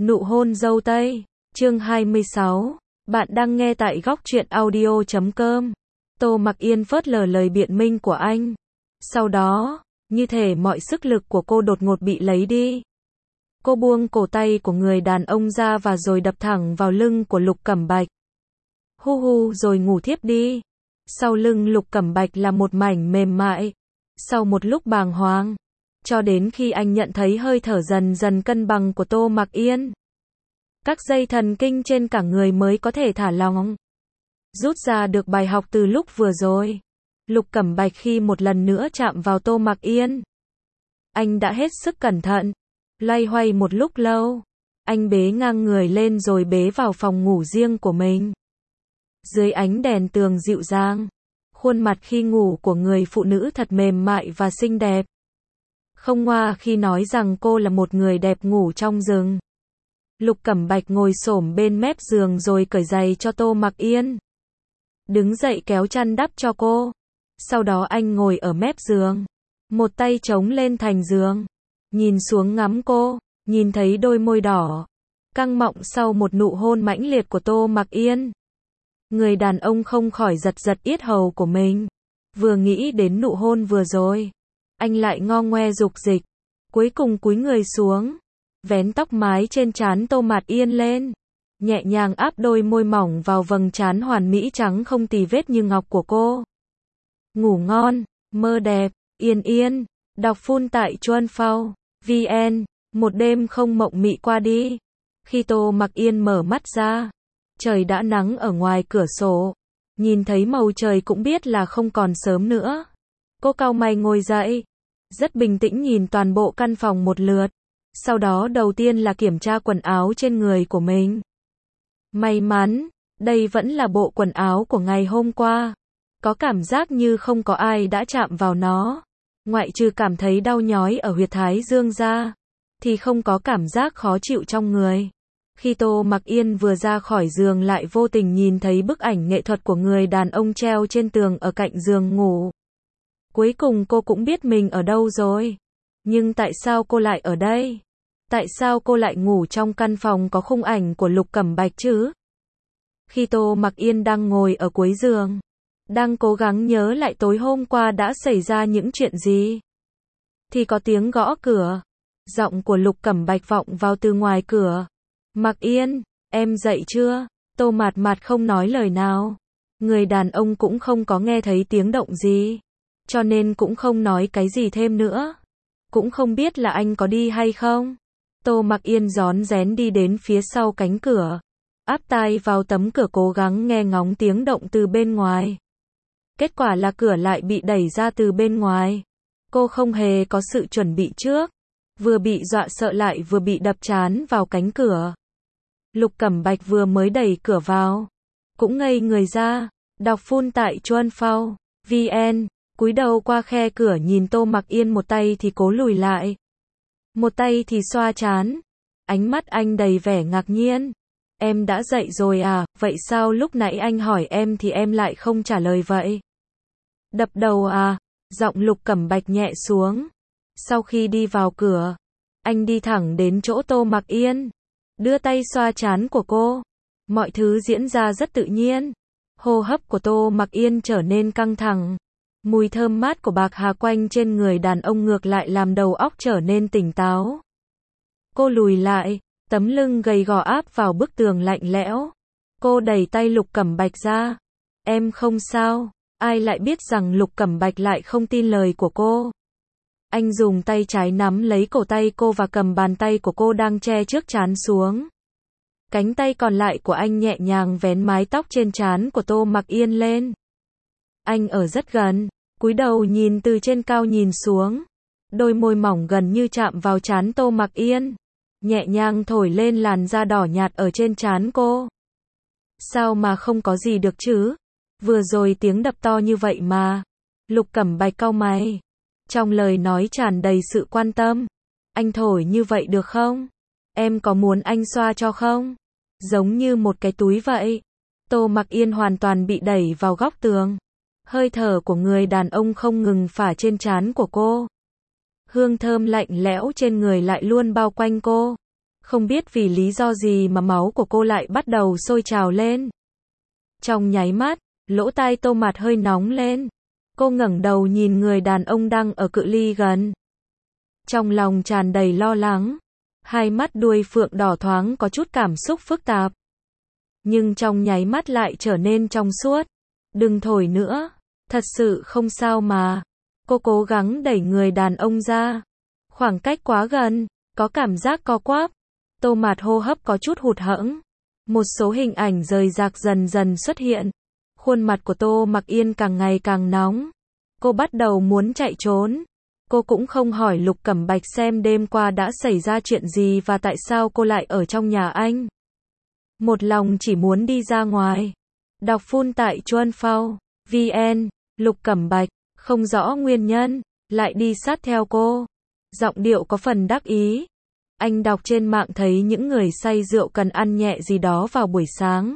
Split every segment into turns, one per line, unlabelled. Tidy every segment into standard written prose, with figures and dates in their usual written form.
Nụ hôn dâu tây, chương 26. Bạn đang nghe tại góc truyện audio.com. Tô Mặc Yên phớt lờ lời biện minh của anh. Sau đó, như thể mọi sức lực của cô đột ngột bị lấy đi. Cô buông cổ tay của người đàn ông ra và rồi đập thẳng vào lưng của Lục Cẩm Bạch. Hu hu rồi ngủ thiếp đi. Sau lưng Lục Cẩm Bạch là một mảnh mềm mại. Sau một lúc bàng hoàng, cho đến khi anh nhận thấy hơi thở dần dần cân bằng của Tô Mặc Yên, các dây thần kinh trên cả người mới có thể thả lỏng. Rút ra được bài học từ lúc vừa rồi, Lục Cẩm Bạch khi một lần nữa chạm vào Tô Mặc Yên, anh đã hết sức cẩn thận, loay hoay một lúc lâu, anh bế ngang người lên rồi bế vào phòng ngủ riêng của mình. Dưới ánh đèn tường dịu dàng, khuôn mặt khi ngủ của người phụ nữ thật mềm mại và xinh đẹp. Không ngoa khi nói rằng cô là một người đẹp ngủ trong rừng. Lục Cẩm Bạch ngồi xổm bên mép giường rồi cởi giày cho Tô Mặc Yên. Đứng dậy kéo chăn đắp cho cô. Sau đó anh ngồi ở mép giường, một tay chống lên thành giường, nhìn xuống ngắm cô, nhìn thấy đôi môi đỏ, căng mọng sau một nụ hôn mãnh liệt của Tô Mặc Yên. Người đàn ông không khỏi giật giật yết hầu của mình. Vừa nghĩ đến nụ hôn vừa rồi, anh lại ngo ngoe dục dịch. Cuối cùng cúi người xuống, vén tóc mái trên trán Tô Mặc Yên lên, nhẹ nhàng áp đôi môi mỏng vào vầng trán hoàn mỹ trắng không tì vết như ngọc của cô. Ngủ ngon, mơ đẹp, yên yên. Đọc phun tại Chuan Phao VN. Một đêm không mộng mị qua đi. Khi Tô Mặc Yên mở mắt ra, trời đã nắng ở ngoài cửa sổ. Nhìn thấy màu trời cũng biết là không còn sớm nữa. Cô cau mày ngồi dậy, rất bình tĩnh nhìn toàn bộ căn phòng một lượt. Sau đó đầu tiên là kiểm tra quần áo trên người của mình. May mắn, đây vẫn là bộ quần áo của ngày hôm qua. Có cảm giác như không có ai đã chạm vào nó. Ngoại trừ cảm thấy đau nhói ở huyệt thái dương ra, thì không có cảm giác khó chịu trong người. Khi Tô Mặc Yên vừa ra khỏi giường lại vô tình nhìn thấy bức ảnh nghệ thuật của người đàn ông treo trên tường ở cạnh giường ngủ. Cuối cùng cô cũng biết mình ở đâu rồi. Nhưng tại sao cô lại ở đây? Tại sao cô lại ngủ trong căn phòng có khung ảnh của Lục Cẩm Bạch chứ? Khi Tô Mặc Yên đang ngồi ở cuối giường, đang cố gắng nhớ lại tối hôm qua đã xảy ra những chuyện gì, thì có tiếng gõ cửa. Giọng của Lục Cẩm Bạch vọng vào từ ngoài cửa. Mặc Yên, em dậy chưa? Tô Mạt Mạt không nói lời nào. Người đàn ông cũng không có nghe thấy tiếng động gì, cho nên cũng không nói cái gì thêm nữa. Cũng không biết là anh có đi hay không. Tô Mặc Yên rón rén đi đến phía sau cánh cửa, áp tai vào tấm cửa cố gắng nghe ngóng tiếng động từ bên ngoài. Kết quả là cửa lại bị đẩy ra từ bên ngoài. Cô không hề có sự chuẩn bị trước, vừa bị dọa sợ lại vừa bị đập trán vào cánh cửa. Lục Cẩm Bạch vừa mới đẩy cửa vào, cũng ngây người ra. Đọc phun tại Chuan Phao VN. Cúi đầu qua khe cửa nhìn Tô Mặc Yên, một tay thì cố lùi lại, một tay thì xoa trán. Ánh mắt anh đầy vẻ ngạc nhiên. Em đã dậy rồi à? Vậy sao lúc nãy anh hỏi em thì em lại không trả lời vậy? Đập đầu à? Giọng Lục Cẩm Bạch nhẹ xuống. Sau khi đi vào cửa, anh đi thẳng đến chỗ Tô Mặc Yên, đưa tay xoa trán của cô. Mọi thứ diễn ra rất tự nhiên. Hô hấp của Tô Mặc Yên trở nên căng thẳng. Mùi thơm mát của bạc hà quanh trên người đàn ông ngược lại làm đầu óc trở nên tỉnh táo. Cô lùi lại, tấm lưng gầy gò áp vào bức tường lạnh lẽo. Cô đẩy tay Lục Cẩm Bạch ra. Em không sao. Ai lại biết rằng Lục Cẩm Bạch lại không tin lời của cô. Anh dùng tay trái nắm lấy cổ tay cô và cầm bàn tay của cô đang che trước trán xuống. Cánh tay còn lại của anh nhẹ nhàng vén mái tóc trên trán của Tô Mặc Yên lên. Anh ở rất gần, cúi đầu nhìn từ trên cao nhìn xuống. Đôi môi mỏng gần như chạm vào trán Tô Mặc Yên, nhẹ nhàng thổi lên làn da đỏ nhạt ở trên trán cô. Sao mà không có gì được chứ? Vừa rồi tiếng đập to như vậy mà. Lục Cẩm Bạch cau mày, trong lời nói tràn đầy sự quan tâm. Anh thổi như vậy được không? Em có muốn anh xoa cho không? Giống như một cái túi vậy. Tô Mặc Yên hoàn toàn bị đẩy vào góc tường. Hơi thở của người đàn ông không ngừng phả trên trán của cô. Hương thơm lạnh lẽo trên người lại luôn bao quanh cô. Không biết vì lý do gì mà máu của cô lại bắt đầu sôi trào lên. Trong nháy mắt, lỗ tai Tô Mạt hơi nóng lên. Cô ngẩng đầu nhìn người đàn ông đang ở cự ly gần. Trong lòng tràn đầy lo lắng. Hai mắt đuôi phượng đỏ thoáng có chút cảm xúc phức tạp. Nhưng trong nháy mắt lại trở nên trong suốt. Đừng thổi nữa. Thật sự không sao mà. Cô cố gắng đẩy người đàn ông ra. Khoảng cách quá gần, có cảm giác co quắp. Tô Mạt hô hấp có chút hụt hẫng. Một số hình ảnh rời rạc dần dần xuất hiện. Khuôn mặt của Tô Mặc Yên càng ngày càng nóng. Cô bắt đầu muốn chạy trốn. Cô cũng không hỏi Lục Cẩm Bạch xem đêm qua đã xảy ra chuyện gì và tại sao cô lại ở trong nhà anh. Một lòng chỉ muốn đi ra ngoài. Đọc phun tại Chuan Phao VN. Lục Cẩm Bạch, không rõ nguyên nhân, lại đi sát theo cô. Giọng điệu có phần đắc ý. Anh đọc trên mạng thấy những người say rượu cần ăn nhẹ gì đó vào buổi sáng.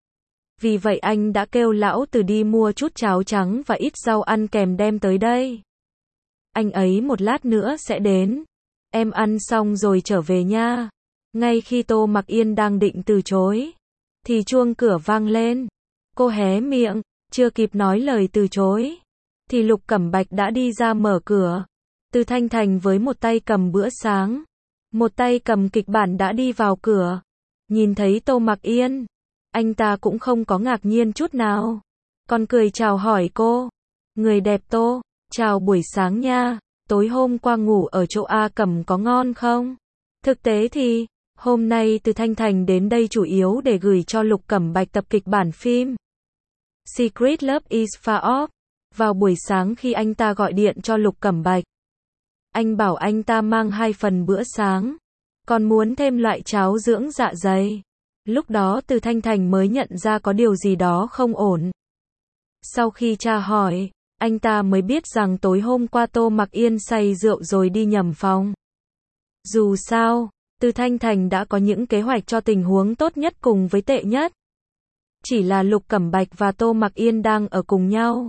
Vì vậy anh đã kêu lão Từ đi mua chút cháo trắng và ít rau ăn kèm đem tới đây. Anh ấy một lát nữa sẽ đến. Em ăn xong rồi trở về nha. Ngay khi Tô Mặc Yên đang định từ chối, thì chuông cửa vang lên. Cô hé miệng, chưa kịp nói lời từ chối, thì Lục Cẩm Bạch đã đi ra mở cửa. Từ Thanh Thành với một tay cầm bữa sáng, một tay cầm kịch bản đã đi vào cửa. Nhìn thấy Tô Mặc Yên, anh ta cũng không có ngạc nhiên chút nào, còn cười chào hỏi cô. Người đẹp Tô, chào buổi sáng nha, tối hôm qua ngủ ở chỗ A Cẩm có ngon không? Thực tế thì, hôm nay Từ Thanh Thành đến đây chủ yếu để gửi cho Lục Cẩm Bạch tập kịch bản phim Secret Love is Far Off. Vào buổi sáng khi anh ta gọi điện cho Lục Cẩm Bạch, anh bảo anh ta mang 2 phần bữa sáng, còn muốn thêm loại cháo dưỡng dạ dày. Lúc đó Từ Thanh Thành mới nhận ra có điều gì đó không ổn. Sau khi tra hỏi, anh ta mới biết rằng tối hôm qua Tô Mặc Yên say rượu rồi đi nhầm phòng. Dù sao, Từ Thanh Thành đã có những kế hoạch cho tình huống tốt nhất cùng với tệ nhất. Chỉ là Lục Cẩm Bạch và Tô Mặc Yên đang ở cùng nhau.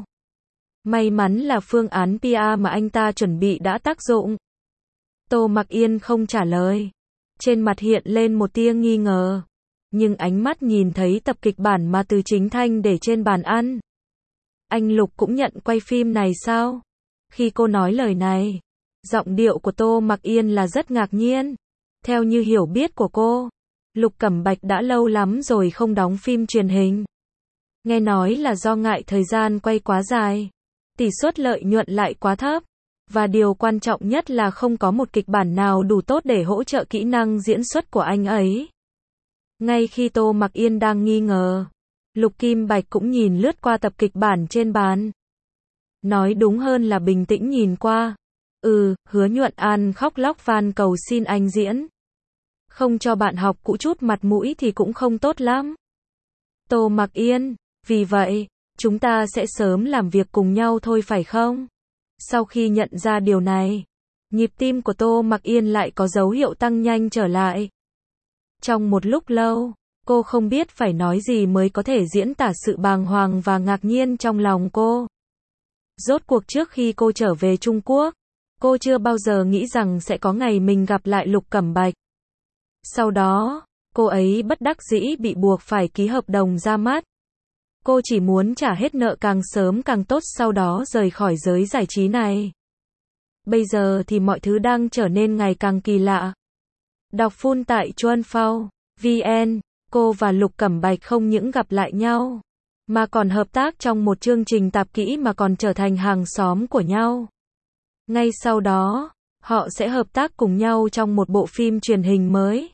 May mắn là phương án PR mà anh ta chuẩn bị đã tác dụng. Tô Mặc Yên không trả lời. Trên mặt hiện lên một tia nghi ngờ. Nhưng ánh mắt nhìn thấy tập kịch bản mà Từ Chính Thanh để trên bàn ăn. Anh Lục cũng nhận quay phim này sao? Khi cô nói lời này, giọng điệu của Tô Mặc Yên là rất ngạc nhiên. Theo như hiểu biết của cô, Lục Cẩm Bạch đã lâu lắm rồi không đóng phim truyền hình. Nghe nói là do ngại thời gian quay quá dài, tỷ suất lợi nhuận lại quá thấp, và điều quan trọng nhất là không có một kịch bản nào đủ tốt để hỗ trợ kỹ năng diễn xuất của anh ấy. Ngay khi Tô Mặc Yên đang nghi ngờ, Lục Kim Bạch cũng nhìn lướt qua tập kịch bản trên bàn. Nói đúng hơn là bình tĩnh nhìn qua. Hứa Nhuận An khóc lóc van cầu xin anh diễn. Không cho bạn học cũ chút mặt mũi thì cũng không tốt lắm. Tô Mặc Yên, vì vậy, chúng ta sẽ sớm làm việc cùng nhau thôi phải không? Sau khi nhận ra điều này, nhịp tim của Tô Mặc Yên lại có dấu hiệu tăng nhanh trở lại. Trong một lúc lâu, cô không biết phải nói gì mới có thể diễn tả sự bàng hoàng và ngạc nhiên trong lòng cô. Rốt cuộc trước khi cô trở về Trung Quốc, cô chưa bao giờ nghĩ rằng sẽ có ngày mình gặp lại Lục Cẩm Bạch. Sau đó, cô ấy bất đắc dĩ bị buộc phải ký hợp đồng ra mắt. Cô chỉ muốn trả hết nợ càng sớm càng tốt, sau đó rời khỏi giới giải trí này. Bây giờ thì mọi thứ đang trở nên ngày càng kỳ lạ. Đọc phun tại Chuan Phao VN. Cô và Lục Cẩm Bạch không những gặp lại nhau, mà còn hợp tác trong một chương trình tạp kỹ mà còn trở thành hàng xóm của nhau. Ngay sau đó, họ sẽ hợp tác cùng nhau trong một bộ phim truyền hình mới.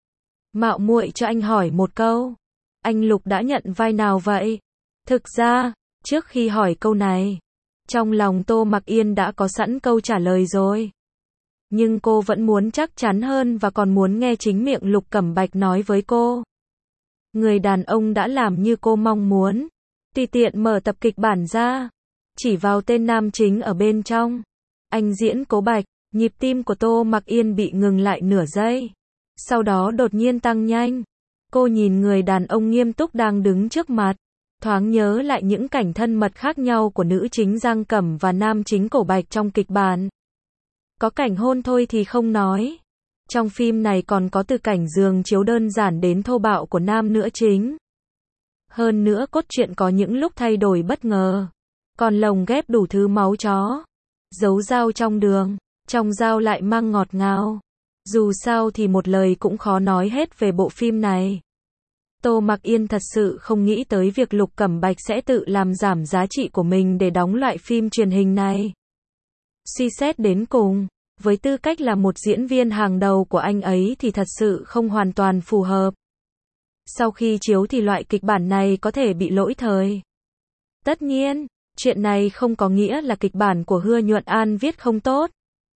Mạo muội cho anh hỏi một câu, anh Lục đã nhận vai nào vậy? Thực ra, trước khi hỏi câu này, trong lòng Tô Mặc Yên đã có sẵn câu trả lời rồi. Nhưng cô vẫn muốn chắc chắn hơn và còn muốn nghe chính miệng Lục Cẩm Bạch nói với cô. Người đàn ông đã làm như cô mong muốn, tùy tiện mở tập kịch bản ra, chỉ vào tên nam chính ở bên trong. Anh diễn Cố Bạch. Nhịp tim của Tô Mặc Yên bị ngừng lại nửa giây, sau đó đột nhiên tăng nhanh. Cô nhìn người đàn ông nghiêm túc đang đứng trước mặt, thoáng nhớ lại những cảnh thân mật khác nhau của nữ chính Giang Cẩm và nam chính Cố Bạch trong kịch bản. Có cảnh hôn thôi thì không nói, Trong phim này còn có từ cảnh giường chiếu đơn giản đến thô bạo của nam nữ chính. Hơn nữa cốt truyện có những lúc thay đổi bất ngờ. Còn lồng ghép đủ thứ máu chó. Giấu dao trong đường, trong dao lại mang ngọt ngào. Dù sao thì một lời cũng khó nói hết về bộ phim này. Tô Mặc Yên thật sự không nghĩ tới việc Lục Cẩm Bạch sẽ tự làm giảm giá trị của mình để đóng loại phim truyền hình này. Suy xét đến cùng, với tư cách là một diễn viên hàng đầu của anh ấy thì thật sự không hoàn toàn phù hợp. Sau khi chiếu thì loại kịch bản này có thể bị lỗi thời. Tất nhiên, chuyện này không có nghĩa là kịch bản của Hứa Nhuận An viết không tốt.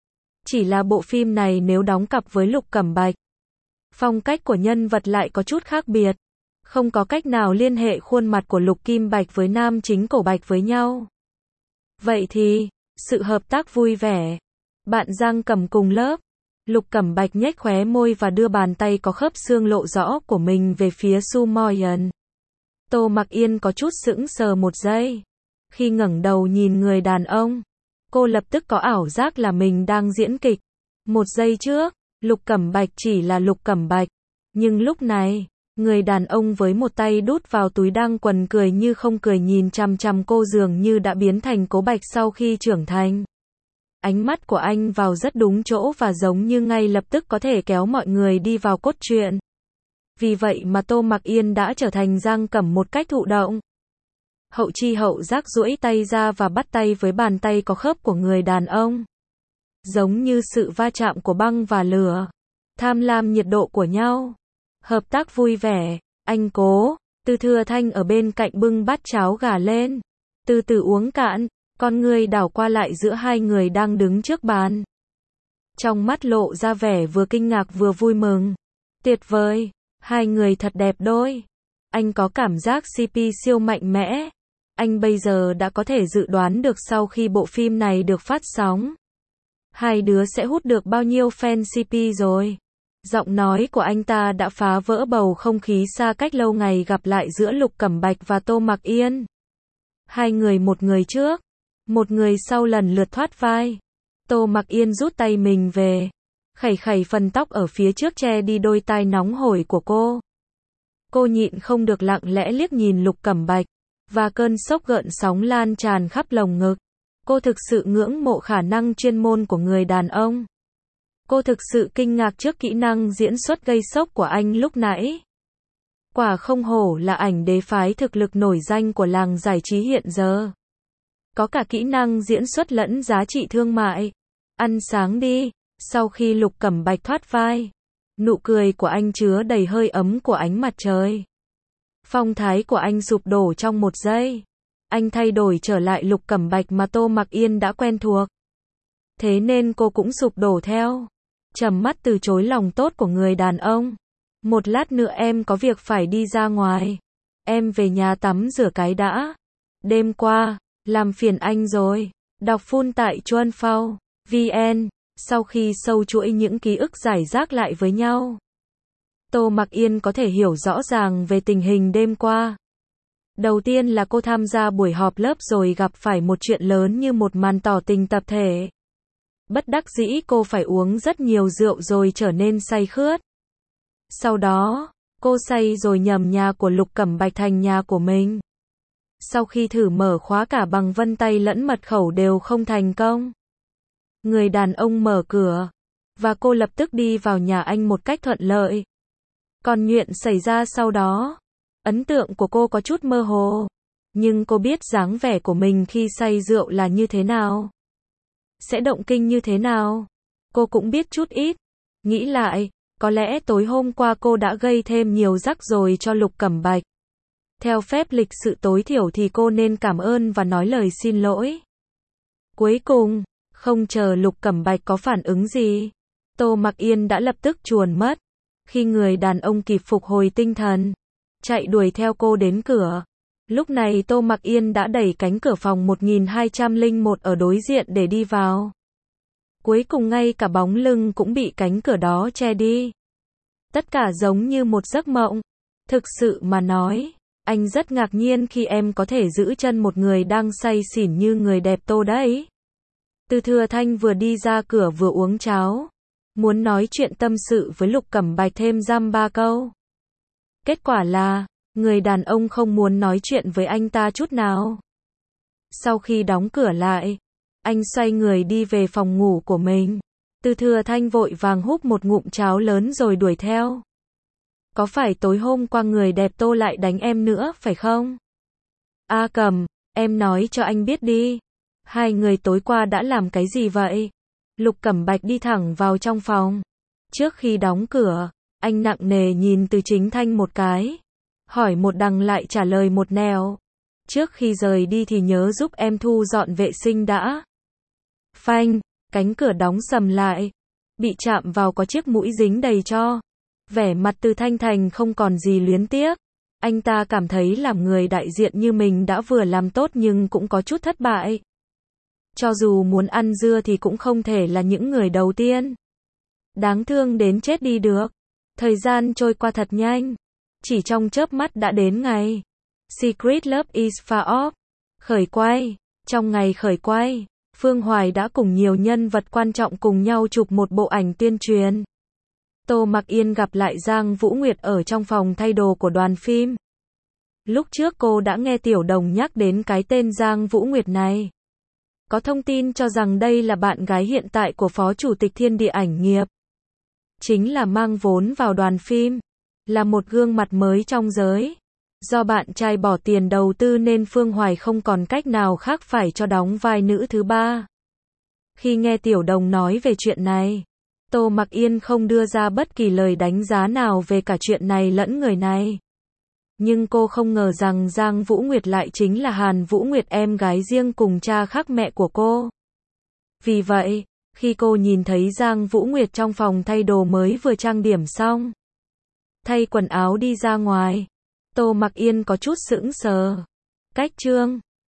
Chỉ là bộ phim này nếu đóng cặp với Lục Cẩm Bạch, phong cách của nhân vật lại có chút khác biệt. Không có cách nào liên hệ khuôn mặt của Lục Kim Bạch với nam chính Cổ Bạch với nhau. Vậy thì, sự hợp tác vui vẻ. Bạn Giang Cầm cùng lớp. Lục Cẩm Bạch nhếch khóe môi và đưa bàn tay có khớp xương lộ rõ của mình về phía Su Moyen. Tô Mặc Yên có chút sững sờ một giây. Khi ngẩng đầu nhìn người đàn ông, cô lập tức có ảo giác là mình đang diễn kịch. Một giây trước, Lục Cẩm Bạch chỉ là Lục Cẩm Bạch. Nhưng lúc này, người đàn ông với một tay đút vào túi đang quần cười như không cười nhìn chằm chằm cô dường như đã biến thành Cố Bạch sau khi trưởng thành. Ánh mắt của anh vào rất đúng chỗ và giống như ngay lập tức có thể kéo mọi người đi vào cốt truyện. Vì vậy mà Tô Mặc Yên đã trở thành Giang Cẩm một cách thụ động. Hậu chi hậu giác duỗi tay ra và bắt tay với bàn tay có khớp của người đàn ông. Giống như sự va chạm của băng và lửa. Tham lam nhiệt độ của nhau. Hợp tác vui vẻ. Anh Cố, Từ Thừa Thanh ở bên cạnh bưng bát cháo gà lên. Từ từ uống cạn. Con người đảo qua lại giữa hai người đang đứng trước bàn. Trong mắt lộ ra vẻ vừa kinh ngạc vừa vui mừng. Tuyệt vời, hai người thật đẹp đôi. Anh có cảm giác CP siêu mạnh mẽ. Anh bây giờ đã có thể dự đoán được sau khi bộ phim này được phát sóng, hai đứa sẽ hút được bao nhiêu fan CP rồi. Giọng nói của anh ta đã phá vỡ bầu không khí xa cách lâu ngày gặp lại giữa Lục Cẩm Bạch và Tô Mặc Yên. Hai người một người trước, một người sau lần lượt thoát vai. Tô Mặc Yên rút tay mình về, khẩy khẩy phần tóc ở phía trước che đi đôi tai nóng hổi của cô. Cô nhịn không được lặng lẽ liếc nhìn Lục Cẩm Bạch, và cơn sốc gợn sóng lan tràn khắp lồng ngực. Cô thực sự ngưỡng mộ khả năng chuyên môn của người đàn ông. Cô thực sự kinh ngạc trước kỹ năng diễn xuất gây sốc của anh lúc nãy. Quả không hổ là ảnh đế phái thực lực nổi danh của làng giải trí hiện giờ. Có cả kỹ năng diễn xuất lẫn giá trị thương mại. Ăn sáng đi. Sau khi Lục Cẩm Bạch thoát vai, nụ cười của anh chứa đầy hơi ấm của ánh mặt trời. Phong thái của anh sụp đổ trong một giây. Anh thay đổi trở lại Lục Cẩm Bạch mà Tô Mặc Yên đã quen thuộc. Thế nên cô cũng sụp đổ theo. Trầm mắt từ chối lòng tốt của người đàn ông. Một lát nữa em có việc phải đi ra ngoài. Em về nhà tắm rửa cái đã. Đêm qua, làm phiền anh rồi. Đọc full tại Chuan Phao, VN. Sau khi sâu chuỗi những ký ức rải rác lại với nhau, Tô Mặc Yên có thể hiểu rõ ràng về tình hình đêm qua. Đầu tiên là cô tham gia buổi họp lớp rồi gặp phải một chuyện lớn như một màn tỏ tình tập thể. Bất đắc dĩ cô phải uống rất nhiều rượu rồi trở nên say khướt. Sau đó, cô say rồi nhầm nhà của Lục Cẩm Bạch thành nhà của mình. Sau khi thử mở khóa cả bằng vân tay lẫn mật khẩu đều không thành công. Người đàn ông mở cửa, và cô lập tức đi vào nhà anh một cách thuận lợi. Còn chuyện xảy ra sau đó, ấn tượng của cô có chút mơ hồ. Nhưng cô biết dáng vẻ của mình khi say rượu là như thế nào. Sẽ động kinh như thế nào. Cô cũng biết chút ít. Nghĩ lại, có lẽ tối hôm qua cô đã gây thêm nhiều rắc rối cho Lục Cẩm Bạch. Theo phép lịch sự tối thiểu thì cô nên cảm ơn và nói lời xin lỗi. Cuối cùng, không chờ Lục Cẩm Bạch có phản ứng gì, Tô Mặc Yên đã lập tức chuồn mất. Khi người đàn ông kịp phục hồi tinh thần, chạy đuổi theo cô đến cửa. Lúc này Tô Mặc Yên đã đẩy cánh cửa phòng 1201 ở đối diện để đi vào. Cuối cùng ngay cả bóng lưng cũng bị cánh cửa đó che đi. Tất cả giống như một giấc mộng. Thực sự mà nói, anh rất ngạc nhiên khi em có thể giữ chân một người đang say xỉn như người đẹp Tô đấy. Từ Thừa Thanh vừa đi ra cửa vừa uống cháo. muốn nói chuyện tâm sự với Lục Cẩm Bạch thêm dăm ba câu. Kết quả là, người đàn ông không muốn nói chuyện với anh ta chút nào. Sau khi đóng cửa lại, anh xoay người đi về phòng ngủ của mình. Từ Thừa Thanh vội vàng húp một ngụm cháo lớn rồi đuổi theo. Có phải tối hôm qua người đẹp Tô lại đánh em nữa, phải không? A Cầm, em nói cho anh biết đi. Hai người tối qua đã làm cái gì vậy? Lục Cẩm Bạch đi thẳng vào trong phòng. Trước khi đóng cửa, anh nặng nề nhìn Từ Chính Thanh một cái. Hỏi một đằng lại trả lời một nẻo. Trước khi rời đi thì nhớ giúp em thu dọn vệ sinh đã. Phanh, cánh cửa đóng sầm lại. Bị chạm vào có chiếc mũi dính đầy tro. Vẻ mặt Từ Thanh Thành không còn gì luyến tiếc. Anh ta cảm thấy làm người đại diện như mình đã vừa làm tốt nhưng cũng có chút thất bại. Cho dù muốn ăn dưa thì cũng không thể là những người đầu tiên. Đáng thương đến chết đi được. Thời gian trôi qua thật nhanh. Chỉ trong chớp mắt đã đến ngày Secret Love is Far Off khởi quay. Trong ngày khởi quay, Phương Hoài đã cùng nhiều nhân vật quan trọng cùng nhau chụp một bộ ảnh tuyên truyền. Tô Mặc Yên gặp lại Giang Vũ Nguyệt ở trong phòng thay đồ của đoàn phim. Lúc trước cô đã nghe Tiểu Đồng nhắc đến cái tên Giang Vũ Nguyệt này. Có thông tin cho rằng đây là bạn gái hiện tại của Phó Chủ tịch Thiên Địa Ảnh Nghiệp. Chính là mang vốn vào đoàn phim. Là một gương mặt mới trong giới. Do bạn trai bỏ tiền đầu tư nên Phương Hoài không còn cách nào khác phải cho đóng vai nữ thứ ba. Khi nghe Tiểu Đồng nói về chuyện này, Tô Mặc Yên không đưa ra bất kỳ lời đánh giá nào về cả chuyện này lẫn người này. Nhưng cô không ngờ rằng Giang Vũ Nguyệt lại chính là Hàn Vũ Nguyệt, em gái riêng cùng cha khác mẹ của cô. Vì vậy, khi cô nhìn thấy Giang Vũ Nguyệt trong phòng thay đồ mới vừa trang điểm xong, thay quần áo đi ra ngoài, Tô Mặc Yên có chút sững sờ. Cách chương